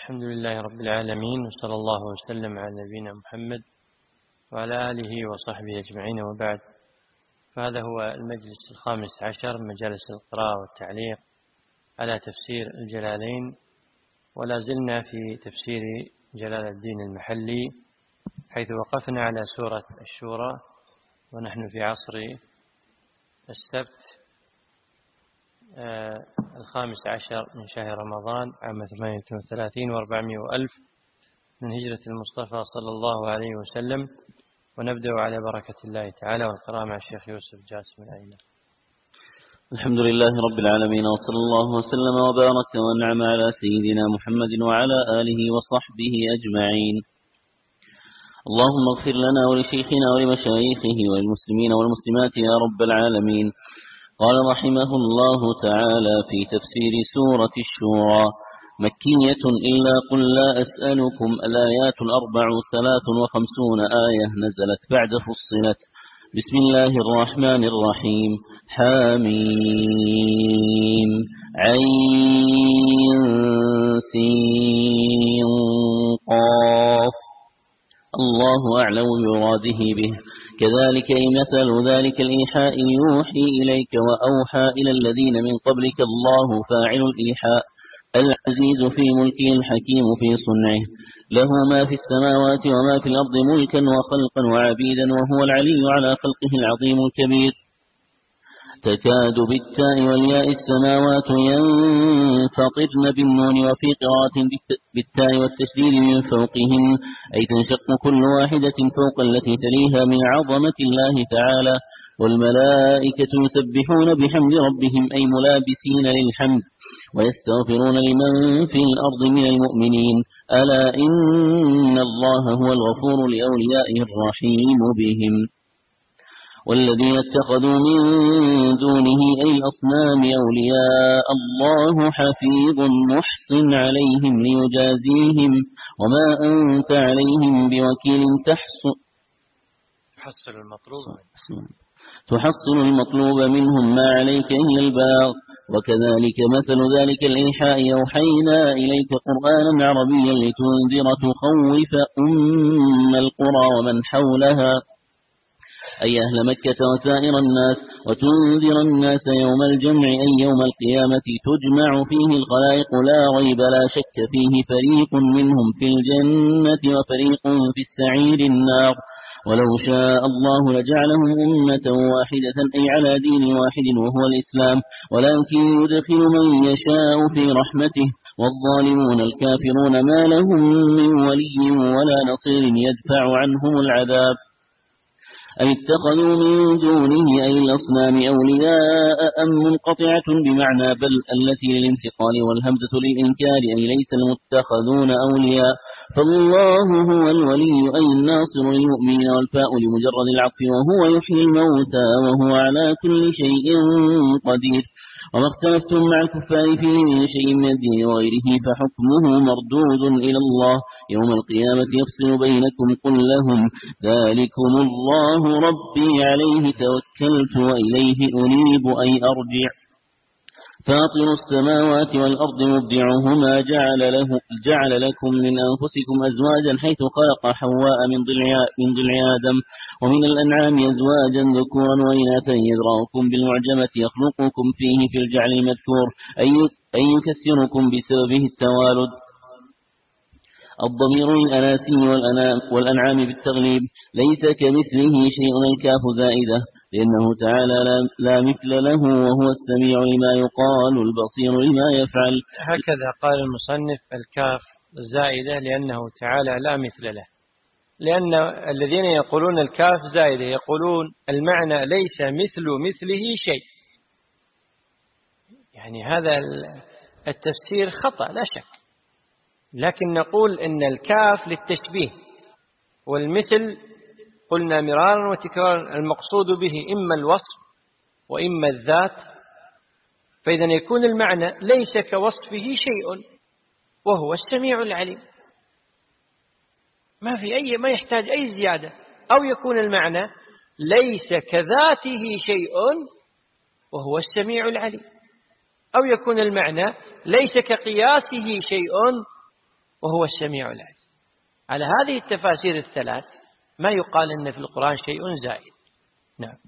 الحمد لله رب العالمين، وصلى الله وسلم على نبينا محمد وعلى آله وصحبه أجمعين، وبعد. فهذا هو المجلس 15 من مجالس القراءة والتعليق على تفسير الجلالين، ولا زلنا في تفسير جلال الدين المحلي، حيث وقفنا على سورة الشورى، ونحن في عصر السبت 15 من شهر رمضان عام 38 و400 وألف من هجرة المصطفى صلى الله عليه وسلم. ونبدأ على بركة الله تعالى والقراءة مع الشيخ يوسف جاسم العينة. الحمد لله رب العالمين، وصلى الله وسلم وبارك وانعم على سيدنا محمد وعلى آله وصحبه أجمعين. اللهم اغفر لنا ولشيخنا ولمشايخه وللمسلمين والمسلمات يا رب العالمين. قال رحمه الله تعالى في تفسير سورة الشورى: مكية إلا قل لا أسألكم. الآيات 53 آية، نزلت بعد فصلت. بسم الله الرحمن الرحيم. حميم عين سين قاف. الله أعلم بمراده به. كذلك مثل ذلك الإيحاء يوحي إليك وأوحى إلى الذين من قبلك. الله فاعل الإيحاء، العزيز في ملكه، الحكيم في صنعه، له ما في السماوات وما في الأرض ملكا وخلقا وعبيدا، وهو العلي على خلقه العظيم الكبير. تكاد بالتاء والياء السماوات ينفطرن بالنون، وفي قراءة بالتاء والتشديد من فوقهن، أي تنشق كل واحدة فوق التي تليها من عظمة الله تعالى. والملائكة يسبحون بحمد ربهم، أي ملابسين للحمد، ويستغفرون لمن في الأرض من المؤمنين. ألا إن الله هو الغفور لأوليائه الرحيم بهم. والذين اتخذوا من دونه أي الأصنام أولياء الله حفيظ محصن عليهم ليجازيهم، وما أنت عليهم بوكيل. تحصل المطلوب منهم، ما عليك إلا البلاغ. وكذلك مثل ذلك الإيحاء أوحينا إليك قرآنا عربيا لتنذر تخوف القرى ومن حولها، أي أهل مكة وسائر الناس، وتنذر الناس يوم الجمع، أي يوم القيامة تجمع فيه الخلائق لا ريب لا شك فيه، فريق منهم في الجنة وفريق في السعير النار. ولو شاء الله لجعلهم أمة واحدة، أي على دين واحد وهو الإسلام، ولكن يدخل من يشاء في رحمته. والظالمون الكافرون ما لهم من ولي ولا نصير يدفع عنهم العذاب. أي اتخذوا من دونه أي الأصنام أولياء أم منقطعة بمعنى بل، التي للانتقال، والهمزة للإنكار، أي ليس المتخذون أولياء، فالله هو الولي أي الناصر للمؤمنين، والفاء لمجرد العطف، وهو يحيي الموتى وهو على كل شيء قدير. وما اختلفتم مع الكفار في شيء من الدين وغيره فحكمه مردود إلى الله. يوم القيامة يفصل بينكم. قل لهم ذلكم الله ربي عليه توكلت وإليه أنيب أي أرجع. فاطر السماوات والأرض مبدعهما، جعل لكم من أنفسكم أزواجا، حيث خلق حواء من ضلع آدم، ومن الأنعام أزواجا ذكورا وإناثا، يذرأكم بالمعجمة، يخلقكم فيه في الجعل المذكور، أي يكسركم بسببه التوالد. الضمير الأناسي والأنعام بالتغليب. ليس كمثله شيء، الكاف زائدة، لأنه تعالى لا مثل له، وهو السميع لما يقال، البصير لما يفعل. هكذا قال المصنف: الكاف زائدة لأنه تعالى لا مثل له. لأن الذين يقولون الكاف زائدة يقولون المعنى ليس مثله شيء، يعني هذا التفسير خطأ لا شك، لكن نقول إن الكاف للتشبيه، والمثل قلنا مرارا وتكرارا المقصود به إما الوصف وإما الذات، فإذا يكون المعنى ليس كوصفه شيء وهو السميع العليم، ما يحتاج أي زيادة. أو يكون المعنى ليس كذاته شيء وهو السميع العليم، أو يكون المعنى ليس كقياسه شيء وهو السميع العليم. على هذه التفاسير الثلاث ما يقال إن في القرآن شيء زائد. نعم.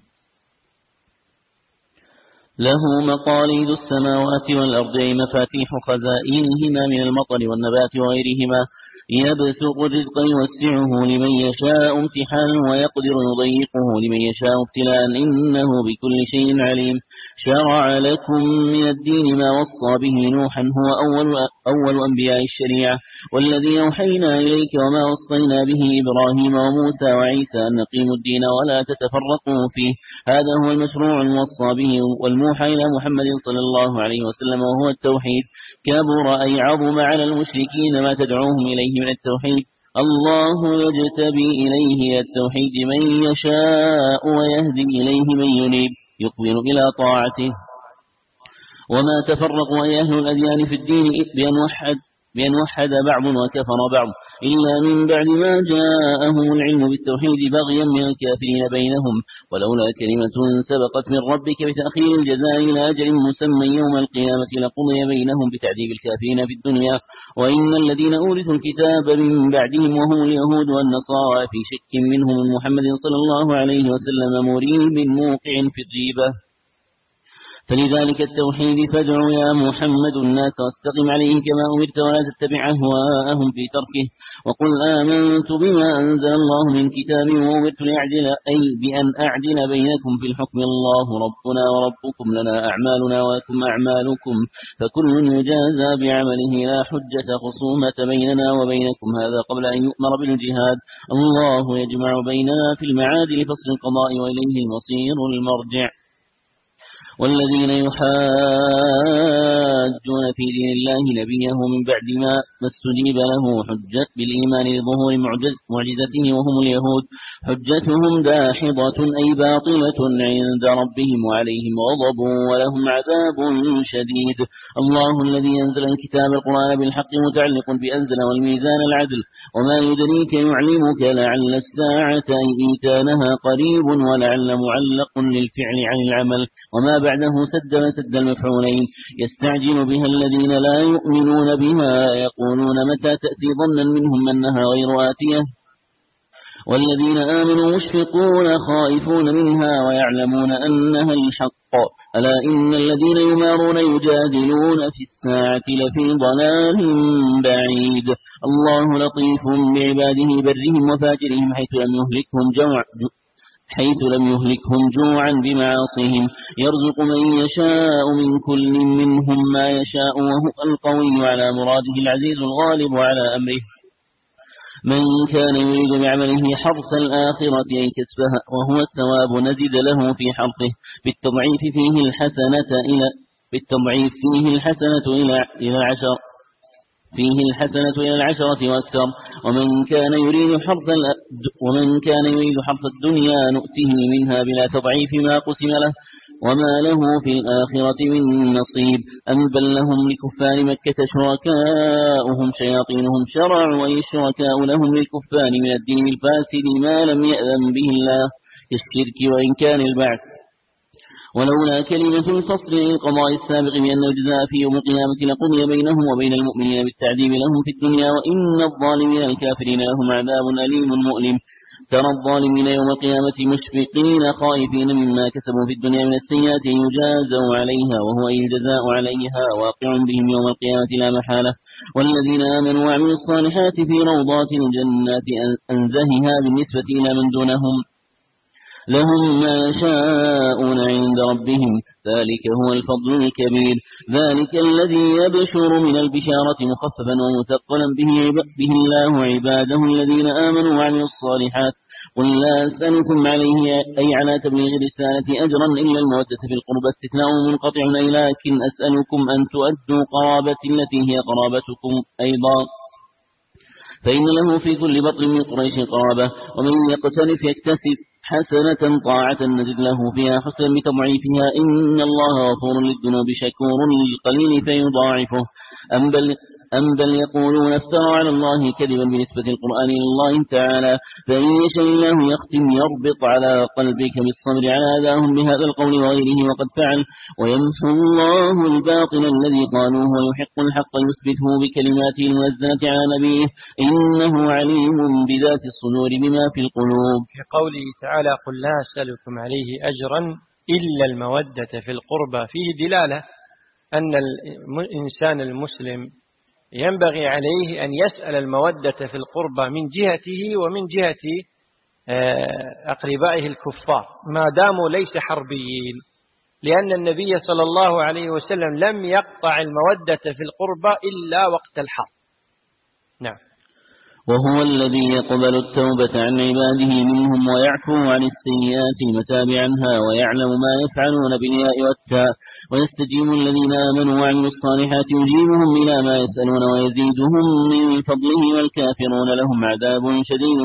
له مقاليد السماوات والأرض أي مفاتيح خزائنهما من المطر والنبات وغيرهما، يبسط الرزق يوسعه لمن يشاء امتحانا ويقدر يضيقه لمن يشاء ابتلاء، إنه بكل شيء عليم. شرع لكم من الدين ما وصى به نوحا هو أول أنبياء الشريعة، والذي أوحينا إليك وما وصينا به إبراهيم وموسى وعيسى أن نقيموا الدين ولا تتفرقوا فيه. هذا هو المشروع الموصى به والموحى إلى محمد صلى الله عليه وسلم، وهو التوحيد. كبر أي عظم على المشركين ما تدعوهم إليه من التوحيد. الله يجتبي إليه التوحيد من يشاء ويهدي إليه من ينيب يقبل إلى طاعته. وما تفرق أهل الأديان في الدين بأن وحد بعض وكفر بعض إلا من بعد ما جاءهم العلم بالتوحيد بغيا من الكافرين بينهم، ولولا كلمة سبقت من ربك بتأخير الجزاء إلى أجل مسمى يوم القيامة لقضي بينهم بتعذيب الكافرين في الدنيا. وإن الذين أورثوا الكتاب من بعدهم وهم اليهود والنصارى في شك منهم من محمد صلى الله عليه وسلم مريب موقع في الريبة. فلذلك التوحيد فادع يا محمد الناس واستقم عليه كما أمرت ولا تتبع أهواءهم في تركه، وقل آمنت بما أنزل الله من كتاب وأمرت بأن أعدل بينكم في الحكم، الله ربنا وربكم لنا أعمالنا ولكم أعمالكم فكل يجازى بعمله لا حجة خصومة بيننا وبينكم. هذا قبل أن يؤمر بالجهاد. الله يجمع بيننا في المعاد لفصل القضاء وإليه المصير المرجع. والذين يحاجون في دين الله نبيه من بعد ما استجيب له حجة بالإيمان لظهور معجزته وهم اليهود، حجتهم داحضة أي باطلة عند ربهم وعليهم غضب ولهم عذاب شديد. الله الذي أنزل الكتاب القرآن بالحق متعلق بأنزل والميزان العدل، وما يدريك يعلمك لعل الساعة أي إيتانها قريب، ولعل معلق للفعل عن العمل، وما بعده سد المفعولين. يستعجل بها الذين لا يؤمنون بها يقولون متى تأتي ظنا منهم أنها غير آتية، والذين آمنوا مشفقون خائفون منها ويعلمون أنها الحق. ألا إن الذين يمارون يجادلون في الساعة لفي ضلال بعيد. الله لطيف بعباده برهم وفاجرهم حيث لم يهلكهم جوعا بمعاصيهم، يرزق من يشاء من كل منهم ما يشاء وهو القوي على مراده العزيز الغالب على أمره. من كان يريد بعمله حرث الآخرة أي كسبها وهو الثواب نزد له في حرثه بالتضعيف فيه الحسنة إلى العشرة وأكثر. ومن كان يريد حرث الدنيا نؤته منها بلا تضعيف ما قسم له وما له في الآخرة من نصيب. أم بل لهم لكفار مكة شركاؤهم شياطينهم شرعوا أي الشركاء لهم للكفار من الدين الفاسد ما لم يأذن به الله كالشرك وإن كان البعث. ولولا كلمة الفصل للقضاء السابق بأن الجزاء في يوم القيامة لقضي بينهم وبين المؤمنين بالتعذيب لهم في الدنيا، وإن الظالمين الكافرين لهم عذاب أليم مؤلم. ترى الظالمين يوم القيامة مشفقين خائفين مما كسبوا في الدنيا من السيئات يجازوا عليها، وهو أي الجزاء عليها واقع بهم يوم القيامة لا محالة. والذين آمنوا وعملوا الصالحات في روضات الجنات أنزهها بالنسبة إلى من دونهم لهم ما يشاءون عند ربهم ذلك هو الفضل الكبير. ذلك الذي يبشر من البشارة مخففا ومثقلا به الله عباده الذين آمنوا وعملوا الصالحات. قل لا أسألكم عليه أي على تبليغ الرسالة أجرا إلا المودة في القربى استثناء منقطع، لكن أسألكم أن تؤدوا قرابة التي هي قرابتكم أيضا، فإن له في كل بطن من قريش قرابة. ومن يقترف يكتسب حسنة طاعة نزد له فيها حسنا بتضعيفها، إن الله غفور للذنوب شكور للقليل فيضاعفه. أم بل يقولون افترى على الله كذبا بنسبة القرآن إلى الله تعالى، فإن يشاء الله يختم يربط على قلبك بالصبر على أذاهم بهذا القول وغيره وقد فعل، ويمحو الله الباطل الذي قالوه ويحق الحق يثبته بكلماته المنزلة على نبيه، إنه عليم بذات الصدور بما في القلوب. في قوله تعالى قل لا أسألكم عليه أجرا إلا المودة في القربى، فيه دلالة أن الإنسان المسلم ينبغي عليه أن يسأل المودة في القربى من جهته ومن جهة أقربائه الكفار ما داموا ليس حربيين، لأن النبي صلى الله عليه وسلم لم يقطع المودة في القربى إلا وقت الحرب. نعم. وهو الذي يقبل التوبة عن عباده منهم ويعفو عن السيئات المتاب عنها، ويعلم ما يفعلون بالياء والتاء، ويستجيب الذين آمنوا وعملوا الصالحات يجيبهم إلى ما يسألون ويزيدهم من فضله، والكافرون لهم عذاب شديد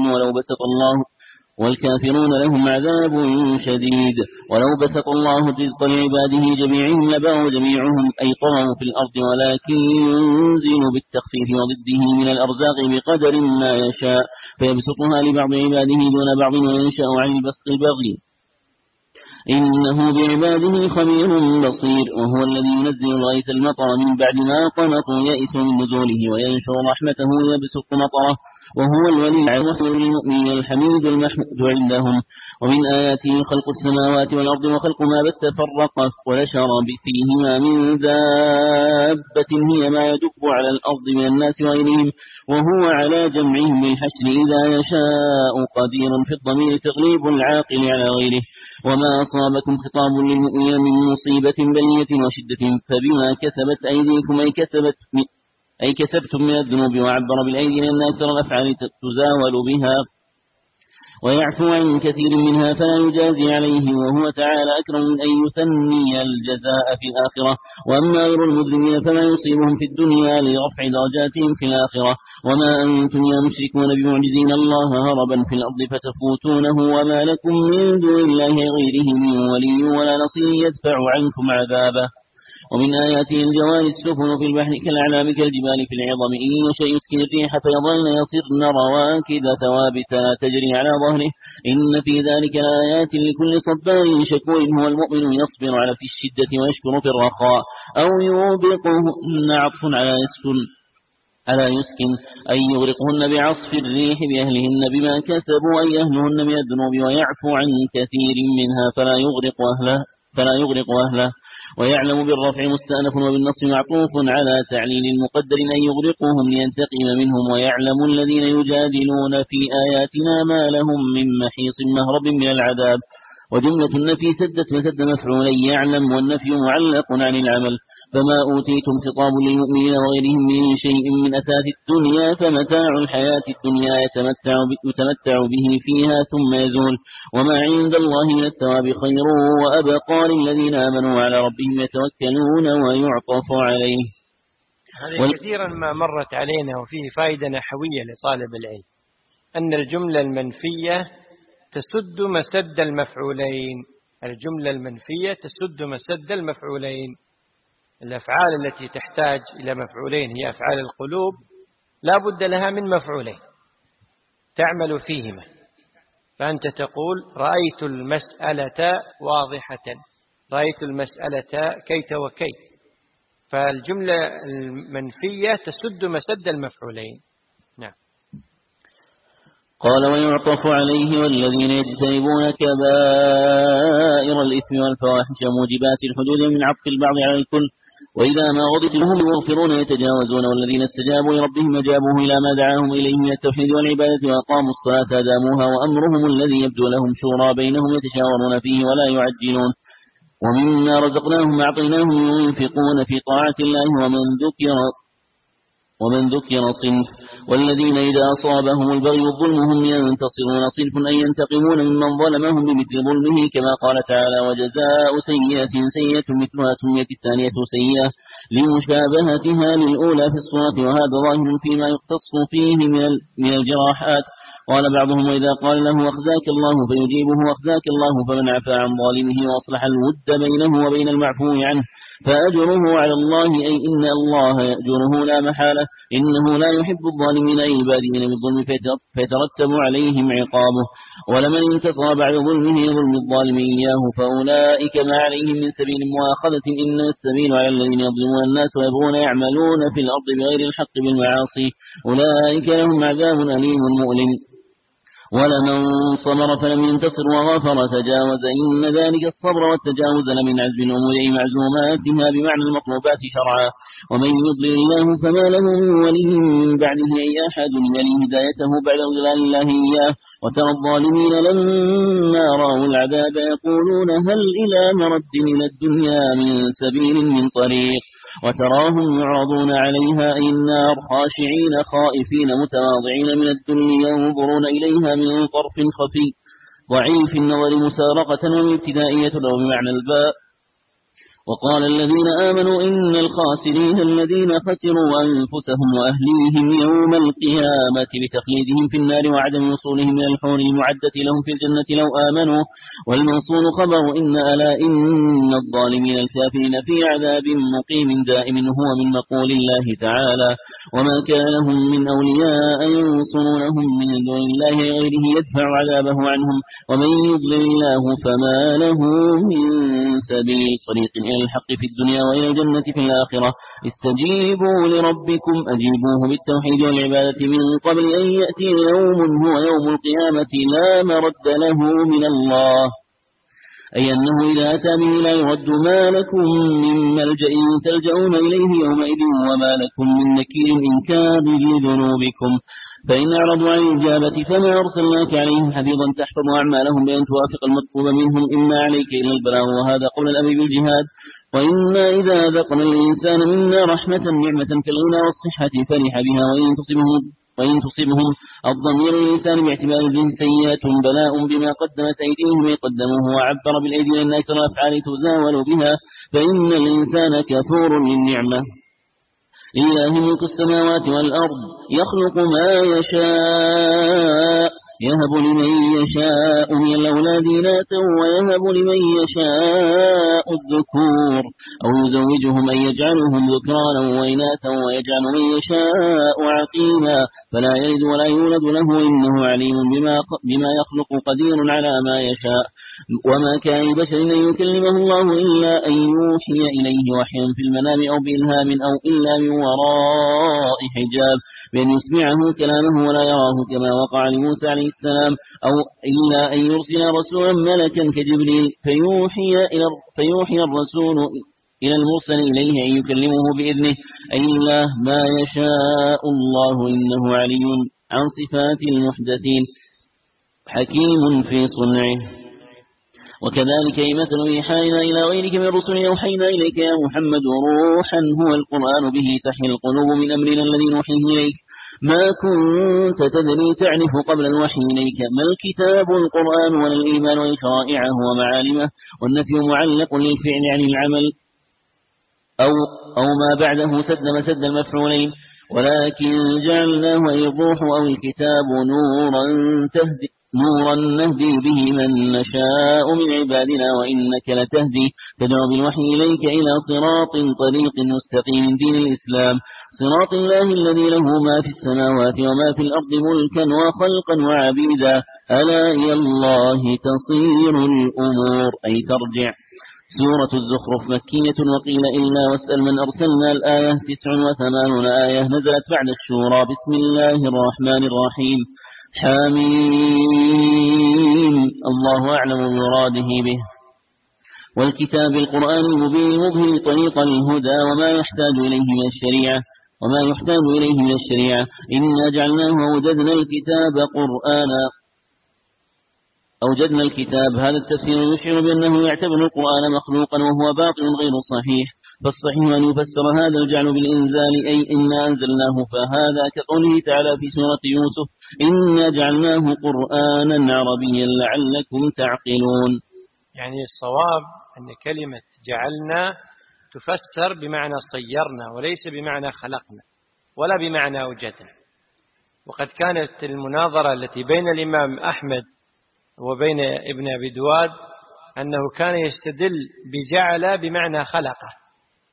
ولو بسط الله الرزق لعباده جميعهم لبغوا جميعهم أي طغوا في الأرض، ولكن ينزل بالتخفيف وضده من الأرزاق بقدر ما يشاء، فيبسطها لبعض عباده دون بعض وينشأ عن البسط البغي، إنه بعباده خبير بصير. وهو الذي ينزل الغيث المطر من بعد ما قنطوا يئس من نزوله وينشر رحمته يبسط مطره، وهو الولي العظيم للمؤمنين الحميد المحمود عندهم. ومن آياته خلق السماوات والأرض وخلق ما بث فرق ونشر فيهما من دابة هي ما يدب على الأرض من الناس وغيرهم، وهو على جمعهم للحشر إذا يشاء قدير، في الضمير تغليب العاقل على غيره. وما أصابكم خطاب للمؤمنين من مصيبة بلية وشدة فبما كسبت أيديكم أي كسبتم من الذنوب، وعبر بالأيدي لأن أكثر الأفعال تزاول بها ويعفو عن كثير منها فلا يجازي عليه، وهو تعالى أكرم من أن يثني الجزاء في الآخرة. وأما غير المذنبين فما يصيبهم في الدنيا لرفع درجاتهم في الآخرة. وما أنتم يا مشركون بمعجزين الله هربا في الأرض فتفوتونه، وما لكم من دون الله غيره من ولي ولا نصير يدفع عنكم عذابه. ومن آياته الجوار السفن في البحر كالأعلام كالجبال في العظم، إن يشأ يسكن الريح فيظلن يصرن رواكد ثوابت لا تجري على ظهره، إن في ذلك لآيات لكل صبار شكور. هو المؤمن يصبر على في الشدة ويشكر في الرخاء، أو يوبقهن عطف على يسكن أي يغرقهن بعصف الريح بأهلهن بما كسبوا أي أهلهن من الذنوب، ويعفو عن كثير منها فلا يغرق أهله. ويعلم بالرفع مستأنف وبالنصب معطوف على تعليل المقدر أن يغرقهم لينتقم منهم. ويعلم الذين يجادلون في آياتنا ما لهم من محيص مهرب من العذاب. وجملة النفي سدت مسد مفعولي يعلم، والنفي معلق عن العمل. فما أوتيتم خطاب للمؤمنين وغيرهم من شيء من أثاث الدنيا فمتاع الحياة الدنيا يتمتع به فيها ثم يزول، وما عند الله من الثواب خير وأبقى للذين آمنوا على ربهم يتوكلون ويعطف عليه. هذه كثيرا ما مرت علينا، وفيه فائدة نحوية لطالب العلم، أن الجملة المنفية تسد مسد المفعولين. الجملة المنفية تسد مسد المفعولين. الأفعال التي تحتاج إلى مفعولين هي أفعال القلوب، لا بد لها من مفعولين تعمل فيهما. فأنت تقول رأيت المسألة واضحة، رأيت المسألة كيت وكيت، فالجملة المنفية تسد مسد المفعولين. نعم. قال ويعطف عليه والذين يجتنبون كبائر الإثم والفواحش موجبات الحدود من عطف البعض على الكل، وإذا ما غضب هم يغفرون ويتجاوزون، والذين استجابوا لربهم أجابوه إلى ما دعاهم إليه من التوحيد والعبادة وأقاموا الصلاة أداموها، وأمرهم الذي يبدو لهم شورى بينهم يتشاورون فيه ولا يعجلون. ومما رزقناهم أعطيناهم ينفقون في طاعة الله ومن ذكر صنف، والذين إذا أصابهم البغي والظلم هم ينتصرون صنف أي ينتقمون ممن ظلمهم بمثل ظلمه، كما قال تعالى وجزاء سيئة سيئة مثلها سميت الثانية سيئة لمشابهتها للأولى في الصورة، وهذا ظاهر فيما يختص فيه من الجراحات. قال بعضهم وإذا قال له أخزاك الله فيجيبه أخزاك الله، فمن عفا عن ظالمه وأصلح الود بينه وبين المعفو عنه فأجره على الله، أي إن الله يأجره لا محالة، إنه لا يحب الظالمين أي البادئين بالظلم فيترتب عليهم عقابه. ولمن انتصر بعد ظلمه ظلم الظالم إياه فأولئك ما عليهم من سبيل مؤاخذة، إنما السبيل على الذين يظلمون الناس ويبغون يعملون في الأرض بغير الحق بالمعاصي، أولئك لهم عذاب أليم مؤلم. ولمن صبر فلم ينتصر وغفر تجاوز، إن ذلك الصبر والتجاوز لمن عزم الأمور أي معزوماتها بمعنى المطلوبات شرعا. ومن يضلل الله فما له من ولي من بعده أي أحد يلي هدايته بعد ضلال الله إياه. وترى الظالمين لما رأوا العذاب يقولون هل إلى مرد إلى الدنيا من سبيل من طريق، وتراهم يعرضون عليها أي النار خاشعين خائفين متواضعين من الذل ينظرون إليها من طرف خفي ضعيف النظر مسارقة وابتدائية أو بمعنى الباء. وقال الذين آمنوا إن الخاسرين الذين خسروا أنفسهم وأهليهم يوم القيامة بتخليدهم في النار وعدم وصولهم إلى الحور المعدة لهم في الجنة لو آمنوا. والمنصور خبر إن ألا إن الظالمين الكافرين في عذاب مقيم دائم هو من مقول الله تعالى وما كان لهم من أولياء ينصرونهم من دون الله غيره يدفع عذابه عنهم ومن يضلل الله فما له من سبيل طريق إلى الحق في الدنيا وإلى الجنة في الآخرة. استجيبوا لربكم أجيبوه بالتوحيد والعبادة من قبل أن يأتي يوم هو يوم القيامة لا مرد له من الله، أي أنه إذا أتى به لا يرد ما لكم من ملجأ تلجؤون إليه يومئذ وما لكم من نكير إن كان لذنوبكم. فإن أعرضوا عن الإجابة فما أرسلناك عليهم حفيظا تحفظ أعمالهم بأن توافق المطلوب منهم إما عليك إلى البلاغ، وهذا قول الأبي بالجهاد. وإنا إذا ذقنا الإنسان منا رحمة نعمة كالغنى والصحة فرح بها وإن تصبهم الضمير الإنسان باعتبار الجنس سيئات بلاء بما قدمت أيديهم يقدموه، وعبر بالأيدي لأن أكثر الأفعال تزاول بها، فإن الإنسان كفور للنعمة. لله ملك السماوات والأرض يخلق ما يشاء يهب لمن يشاء من الأولاد إناثا ويهب لمن يشاء الذكور أو يزوجهم أن يجعلهم ذكرانا وإناثا ويجعل من يشاء عقيما فلا يلد ولا يولد له إنه عليم بما يخلق قدير على ما يشاء. وما كان لبشر أن يكلمه الله إلا أن يوحي إليه وحيا في المنام أو بإلهام أو إلا من وراء حجاب بأن يسمعه كلامه ولا يراه كما وقع لموسى عليه السلام، أو إلا أن يرسل رسولا ملكا كجبريل فيوحي الرسول إلى المرسل إليه أن يكلمه بإذنه، أي الله ما يشاء الله إنه علي عن صفات المحدثين حكيم في صنعه. وكذلك مثل إيحائنا إلى غيرك من رسل أوحينا إليك يا محمد روحا هو القرآن به تحيي القلوب من أمرنا الذي نوحيه إليك ما كنت تدري تعرف قبل الوحي إليك ما الكتاب القرآن ولا الإيمان وشرائعه ومعالمه، والنفي معلق للفعل عن العمل أو ما بعده سد المفعولين، ولكن جعلناه أي الروح أو الكتاب نورا نهدي به من نشاء من عبادنا وإنك لتهدي تدعو بالوحي إليك إلى صراط طريق مستقيم دين الإسلام صراط الله الذي له ما في السماوات وما في الأرض ملكا وخلقا وعبيدا ألا إلى الله تصير الأمور أي ترجع. سورة الزخرف مكية وقيل إلا واسأل من أرسلنا الآية 89 آية نزلت بعد الشورى. بسم الله الرحمن الرحيم حميم الله أعلم بمراده به. والكتاب القرآن المبين مظهر طريق الهدى وما يحتاج إليه من الشريعة إنا جعلناه ووجدنا الكتاب هذا التفسير يشعر بأنه يعتبر القرآن مخلوقا وهو باطل غير صحيح، فالصحيح أن يفسر هذا الجعل بالإنزال أي إنا أنزلناه، فهذا كقوله تعالى في سورة يوسف إنا جعلناه قرآنا عربيا لعلكم تعقلون. يعني الصواب أن كلمة جعلنا تفسر بمعنى صيرنا وليس بمعنى خلقنا ولا بمعنى وجدنا. وقد كانت المناظرة التي بين الإمام أحمد وبين ابن أبي دواد أنه كان يستدل بجعل بمعنى خلقه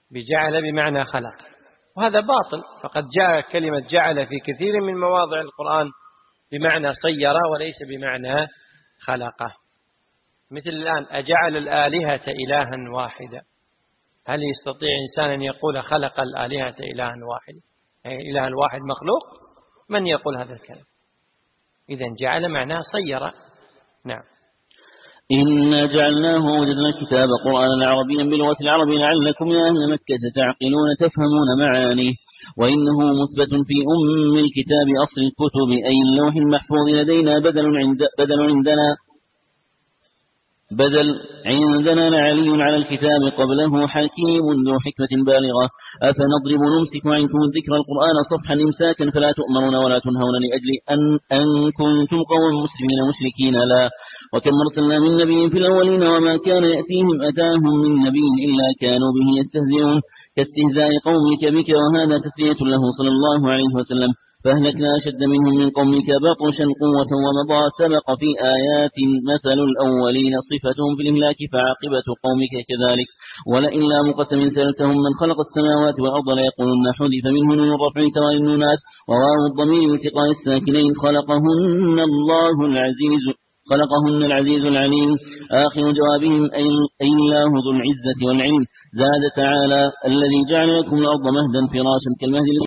بجعل بمعنى خلق، وهذا باطل، فقد جاء كلمة جعل في كثير من مواضع القرآن بمعنى صير وليس بمعنى خلقه. مثل الآن أجعل الآلهة إلها واحدا، هل يستطيع إنسان أن يقول خلق الآلهة إلها واحدا؟ يعني إله الواحد مخلوق؟ من يقول هذا الكلام؟ إذن جعل معناه صير. نعم. إنا جعلناه وجدنا الكتاب قرآنا عربيا باللغة العربية لعلكم يا أهل مكة تعقلون تفهمون معانيه. وإنه مثبت في الكتاب أصل الكتب أي اللوح المحفوظ لدينا بدل عندنا لعلي على الكتاب قبله حكيم ذو حكمة بالغة. أفنضرب نمسك عنكم ذكر القرآن صفحا إمساكا فلا تؤمرون ولا تنهون لأجل أن كنتم قوم مسلمين مشركين لا. وكم أرسلنا من نبي في الأولين وما كان يأتيهم أتاهم من نبي إلا كانوا به يستهزئون كاستهزاء قومك بك وهذا تسلية له صلى الله عليه وسلم. فأهلكنا أشد منهم من قومك بطشا قوة ومضى سبق في آيات مثل الأولين صفتهم في الإهلاك فعاقبة قومك كذلك. ولئن لام قسم سألتهم من خلق السماوات والأرض ليقولن حذف منه نون الرفع توالي النونات وواو الضمير التقاء الساكنين خلقهن العزيز العليم. آخر جوابهم أي الله ذو العزة والعلم. زاد تعالى الذي جعل لكم الأرض مهدا فراشا كالمهد